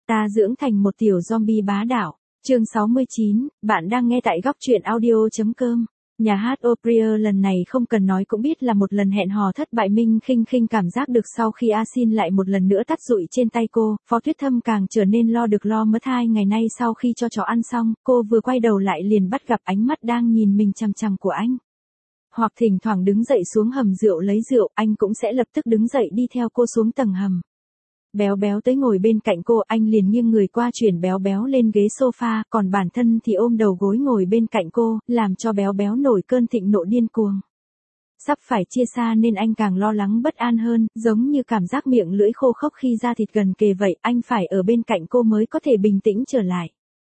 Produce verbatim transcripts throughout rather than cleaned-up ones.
Ta dưỡng thành một tiểu zombie bá đạo. Chương sáu mươi chín, bạn đang nghe tại góc truyện audio.com. Nhà hát Opera lần này không cần nói cũng biết là một lần hẹn hò thất bại. Minh Khinh Khinh cảm giác được sau khi A Xin lại một lần nữa tắt dụi trên tay cô, Phó Tuyết Thâm càng trở nên lo được lo mất. Hai ngày nay sau khi cho chó ăn xong, cô vừa quay đầu lại liền bắt gặp ánh mắt đang nhìn mình chằm chằm của anh. Hoặc thỉnh thoảng đứng dậy xuống hầm rượu lấy rượu, anh cũng sẽ lập tức đứng dậy đi theo cô xuống tầng hầm. Béo Béo tới ngồi bên cạnh cô, anh liền nghiêng người qua chuyển Béo Béo lên ghế sofa, còn bản thân thì ôm đầu gối ngồi bên cạnh cô, làm cho Béo Béo nổi cơn thịnh nộ điên cuồng. Sắp phải chia xa nên anh càng lo lắng bất an hơn, giống như cảm giác miệng lưỡi khô khốc khi da thịt gần kề vậy, anh phải ở bên cạnh cô mới có thể bình tĩnh trở lại.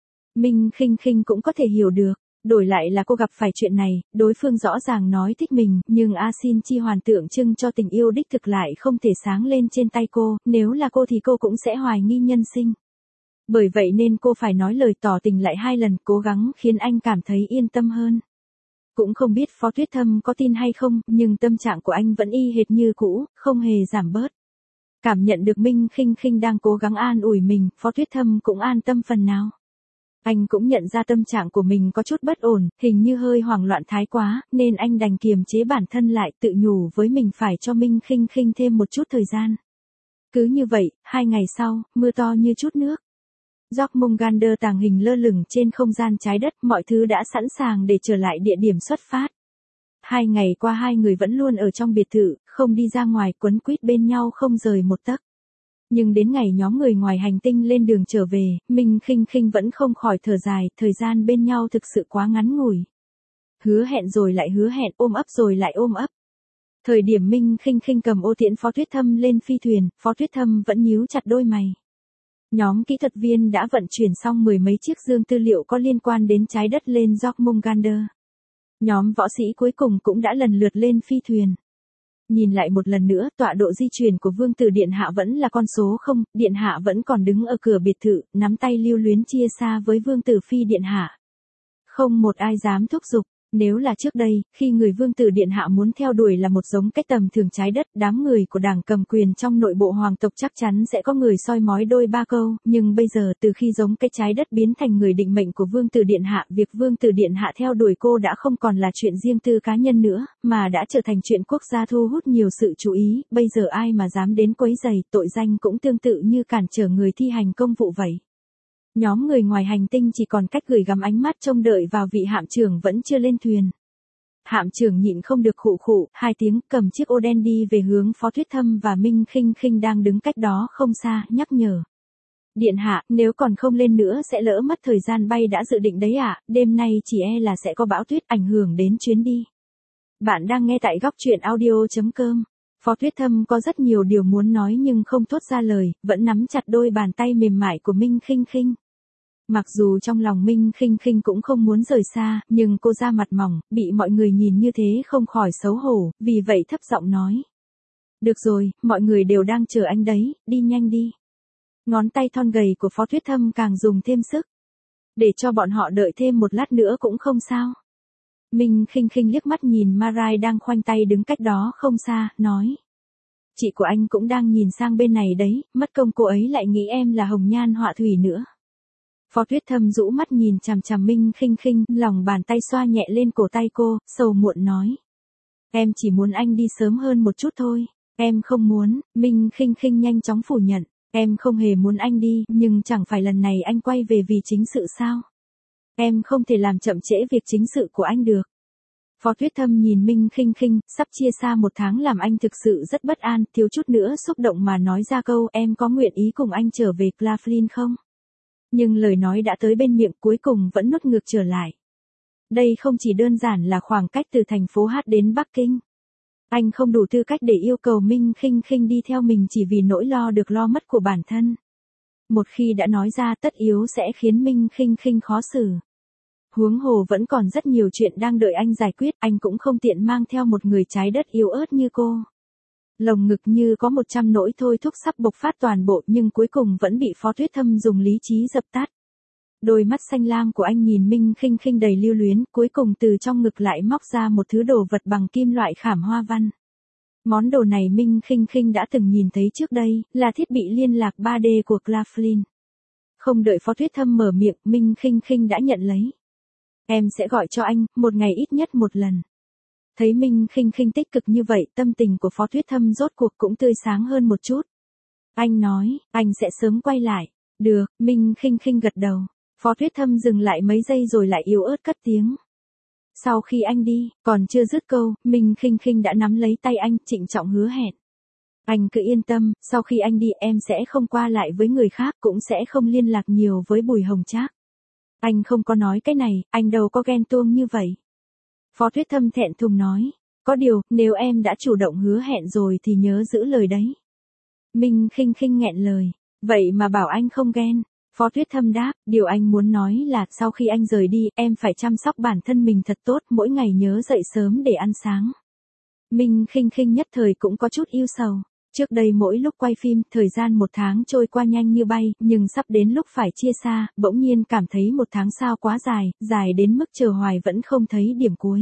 Minh Khinh Khinh cũng có thể hiểu được. Đổi lại là cô gặp phải chuyện này, đối phương rõ ràng nói thích mình, nhưng A Xin chi hoàn tượng trưng cho tình yêu đích thực lại không thể sáng lên trên tay cô, nếu là cô thì cô cũng sẽ hoài nghi nhân sinh. Bởi vậy nên cô phải nói lời tỏ tình lại hai lần, cố gắng khiến anh cảm thấy yên tâm hơn. Cũng không biết Phó Tuyết Thâm có tin hay không, nhưng tâm trạng của anh vẫn y hệt như cũ, không hề giảm bớt. Cảm nhận được Minh Khinh Khinh đang cố gắng an ủi mình, Phó Tuyết Thâm cũng an tâm phần nào. Anh cũng nhận ra tâm trạng của mình có chút bất ổn, hình như hơi hoảng loạn thái quá, nên anh đành kiềm chế bản thân lại, tự nhủ với mình phải cho Minh Khinh Khinh thêm một chút thời gian. Cứ như vậy, hai ngày sau, mưa to như chút nước. Jormungandr tàng hình lơ lửng trên không gian trái đất, mọi thứ đã sẵn sàng để trở lại địa điểm xuất phát. Hai ngày qua hai người vẫn luôn ở trong biệt thự, không đi ra ngoài, quấn quýt bên nhau không rời một tấc. Nhưng đến ngày nhóm người ngoài hành tinh lên đường trở về, Minh Khinh Khinh vẫn không khỏi thở dài, thời gian bên nhau thực sự quá ngắn ngủi. Hứa hẹn rồi lại hứa hẹn, ôm ấp rồi lại ôm ấp. Thời điểm Minh Khinh Khinh cầm ô tiễn Phó Tuyết Thâm lên phi thuyền, Phó Tuyết Thâm vẫn nhíu chặt đôi mày. Nhóm kỹ thuật viên đã vận chuyển xong mười mấy chiếc dương tư liệu có liên quan đến trái đất lên Jormungandr. Nhóm võ sĩ cuối cùng cũng đã lần lượt lên phi thuyền. Nhìn lại một lần nữa, tọa độ di chuyển của Vương tử Điện Hạ vẫn là con số không, Điện Hạ vẫn còn đứng ở cửa biệt thự, nắm tay lưu luyến chia xa với Vương tử Phi Điện Hạ. Không một ai dám thúc giục, nếu là trước đây, khi người Vương tử Điện Hạ muốn theo đuổi là một giống cách tầm thường trái đất, đám người của đảng cầm quyền trong nội bộ hoàng tộc chắc chắn sẽ có người soi mói đôi ba câu, nhưng bây giờ từ khi giống cái trái đất biến thành người định mệnh của Vương tử Điện Hạ, việc Vương tử Điện Hạ theo đuổi cô đã không còn là chuyện riêng tư cá nhân nữa, mà đã trở thành chuyện quốc gia thu hút nhiều sự chú ý, bây giờ ai mà dám đến quấy rầy, tội danh cũng tương tự như cản trở người thi hành công vụ vậy. Nhóm người ngoài hành tinh chỉ còn cách gửi gắm ánh mắt trông đợi vào vị hạm trưởng vẫn chưa lên thuyền. Hạm trưởng nhịn không được khụ khụ, hai tiếng, cầm chiếc ô đen đi về hướng Phó Tuyết Thâm và Minh Khinh Khinh đang đứng cách đó không xa, nhắc nhở. Điện hạ, nếu còn không lên nữa sẽ lỡ mất thời gian bay đã dự định đấy ạ, đêm nay chỉ e là sẽ có bão tuyết ảnh hưởng đến chuyến đi. Bạn đang nghe tại góc truyện audio.com. Phó Tuyết Thâm có rất nhiều điều muốn nói nhưng không thốt ra lời, vẫn nắm chặt đôi bàn tay mềm mại của Minh Khinh Khinh. Mặc dù trong lòng Minh Khinh Khinh cũng không muốn rời xa, nhưng cô da mặt mỏng, bị mọi người nhìn như thế không khỏi xấu hổ, vì vậy thấp giọng nói. Được rồi, mọi người đều đang chờ anh đấy, đi nhanh đi. Ngón tay thon gầy của Phó Tuyết Thâm càng dùng thêm sức. Để cho bọn họ đợi thêm một lát nữa cũng không sao. Minh Khinh Khinh liếc mắt nhìn Marai đang khoanh tay đứng cách đó không xa, nói. Chị của anh cũng đang nhìn sang bên này đấy, mất công cô ấy lại nghĩ em là hồng nhan họa thủy nữa. Phó Tuyết Thâm rũ mắt nhìn chằm chằm Minh Khinh Khinh, lòng bàn tay xoa nhẹ lên cổ tay cô, sầu muộn nói. Em chỉ muốn anh đi sớm hơn một chút thôi, em không muốn. Minh Khinh Khinh nhanh chóng phủ nhận, em không hề muốn anh đi, nhưng chẳng phải lần này anh quay về vì chính sự sao? Em không thể làm chậm trễ việc chính sự của anh được. Phó Tuyết Thâm nhìn Minh Khinh Khinh, sắp chia xa một tháng làm anh thực sự rất bất an, thiếu chút nữa xúc động mà nói ra câu em có nguyện ý cùng anh trở về Claflin không? Nhưng lời nói đã tới bên miệng cuối cùng vẫn nuốt ngược trở lại. Đây không chỉ đơn giản là khoảng cách từ thành phố Hát đến Bắc Kinh. Anh không đủ tư cách để yêu cầu Minh Khinh Khinh đi theo mình chỉ vì nỗi lo được lo mất của bản thân. Một khi đã nói ra tất yếu sẽ khiến Minh Khinh Khinh khó xử. Huống hồ vẫn còn rất nhiều chuyện đang đợi anh giải quyết, anh cũng không tiện mang theo một người trái đất yếu ớt như cô. Lồng ngực như có một trăm nỗi thôi thúc sắp bộc phát toàn bộ nhưng cuối cùng vẫn bị Phó Tuyết Thâm dùng lý trí dập tắt. Đôi mắt xanh lam của anh nhìn Minh Khinh Khinh đầy lưu luyến, cuối cùng từ trong ngực lại móc ra một thứ đồ vật bằng kim loại khảm hoa văn. Món đồ này Minh Khinh Khinh đã từng nhìn thấy trước đây, là thiết bị liên lạc ba D của Claflin. Không đợi Phó Tuyết Thâm mở miệng, Minh Khinh Khinh đã nhận lấy. Em sẽ gọi cho anh, một ngày ít nhất một lần. Thấy Minh Khinh Khinh tích cực như vậy, tâm tình của Phó Tuyết Thâm rốt cuộc cũng tươi sáng hơn một chút. Anh nói, anh sẽ sớm quay lại. Được, Minh Khinh Khinh gật đầu. Phó Tuyết Thâm dừng lại mấy giây rồi lại yếu ớt cất tiếng. Sau khi anh đi, còn chưa dứt câu, Minh Khinh Khinh đã nắm lấy tay anh, trịnh trọng hứa hẹn. Anh cứ yên tâm, sau khi anh đi em sẽ không qua lại với người khác, cũng sẽ không liên lạc nhiều với Bùi Hồng Trác. Anh không có nói cái này, anh đâu có ghen tuông như vậy. Phó Tuyết Thâm thẹn thùng nói, có điều, nếu em đã chủ động hứa hẹn rồi thì nhớ giữ lời đấy. Minh Khinh Khinh nghẹn lời, vậy mà bảo anh không ghen. Phó Tuyết Thâm đáp, điều anh muốn nói là sau khi anh rời đi, em phải chăm sóc bản thân mình thật tốt, mỗi ngày nhớ dậy sớm để ăn sáng. Minh Khinh Khinh nhất thời cũng có chút yêu sầu. Trước đây mỗi lúc quay phim, thời gian một tháng trôi qua nhanh như bay, nhưng sắp đến lúc phải chia xa, bỗng nhiên cảm thấy một tháng sao quá dài, dài đến mức chờ hoài vẫn không thấy điểm cuối.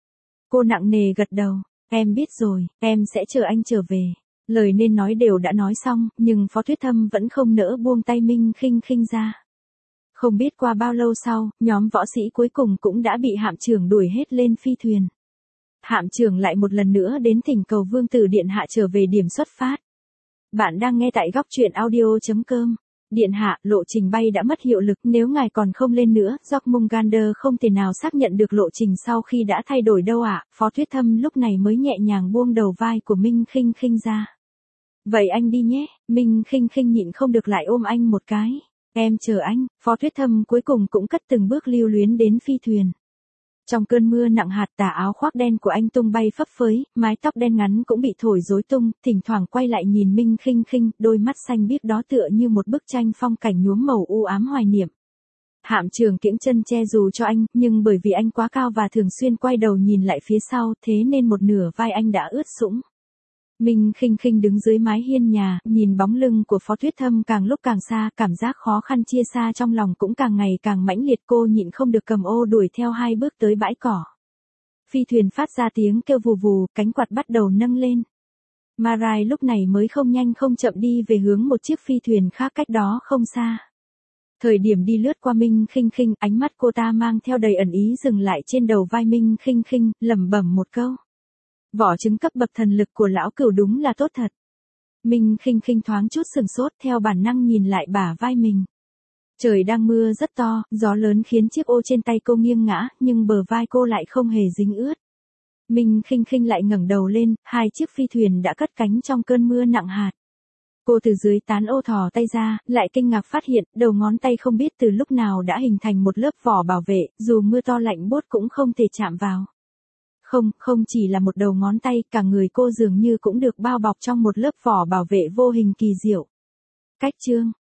Cô nặng nề gật đầu, em biết rồi, em sẽ chờ anh trở về. Lời nên nói đều đã nói xong, nhưng Phó Tuyết Thâm vẫn không nỡ buông tay Minh Khinh Khinh ra. Không biết qua bao lâu sau, nhóm võ sĩ cuối cùng cũng đã bị Hạm trưởng đuổi hết lên phi thuyền. Hạm trưởng lại một lần nữa đến thỉnh cầu Vương Tử Điện Hạ trở về điểm xuất phát. Bạn đang nghe tại góc truyện audio.com. Điện Hạ, lộ trình bay đã mất hiệu lực, nếu ngài còn không lên nữa, Jormungandr không thể nào xác nhận được lộ trình sau khi đã thay đổi đâu ạ. À? Phó Tuyết Thâm lúc này mới nhẹ nhàng buông đầu vai của Minh Khinh Khinh ra. Vậy anh đi nhé, Minh Khinh Khinh nhịn không được lại ôm anh một cái. Em chờ anh, Phó Tuyết Thâm cuối cùng cũng cất từng bước lưu luyến đến phi thuyền. Trong cơn mưa nặng hạt, tà áo khoác đen của anh tung bay phấp phới, mái tóc đen ngắn cũng bị thổi rối tung, thỉnh thoảng quay lại nhìn Minh Khinh Khinh, đôi mắt xanh biếc đó tựa như một bức tranh phong cảnh nhuốm màu u ám hoài niệm. Hạm trưởng kiễng chân che dù cho anh, nhưng bởi vì anh quá cao và thường xuyên quay đầu nhìn lại phía sau, thế nên một nửa vai anh đã ướt sũng. Minh Khinh Khinh đứng dưới mái hiên nhà, nhìn bóng lưng của Phó Tuyết Thâm càng lúc càng xa, cảm giác khó khăn chia xa trong lòng cũng càng ngày càng mãnh liệt, cô nhịn không được cầm ô đuổi theo hai bước tới bãi cỏ. Phi thuyền phát ra tiếng kêu vù vù, cánh quạt bắt đầu nâng lên. Marai lúc này mới không nhanh không chậm đi về hướng một chiếc phi thuyền khác cách đó không xa. Thời điểm đi lướt qua Minh Khinh Khinh, ánh mắt cô ta mang theo đầy ẩn ý dừng lại trên đầu vai Minh Khinh Khinh, lẩm bẩm một câu. Vỏ trứng cấp bậc thần lực của lão cửu đúng là tốt thật. Minh Khinh Khinh thoáng chút sừng sốt, theo bản năng nhìn lại bả vai mình. Trời đang mưa rất to, gió lớn khiến chiếc ô trên tay cô nghiêng ngã, nhưng bờ vai cô lại không hề dính ướt. Minh Khinh Khinh lại ngẩng đầu lên, hai chiếc phi thuyền đã cất cánh trong cơn mưa nặng hạt. Cô từ dưới tán ô thò tay ra, lại kinh ngạc phát hiện, đầu ngón tay không biết từ lúc nào đã hình thành một lớp vỏ bảo vệ, dù mưa to lạnh buốt cũng không thể chạm vào. Không, không chỉ là một đầu ngón tay, cả người cô dường như cũng được bao bọc trong một lớp vỏ bảo vệ vô hình kỳ diệu. Cách chương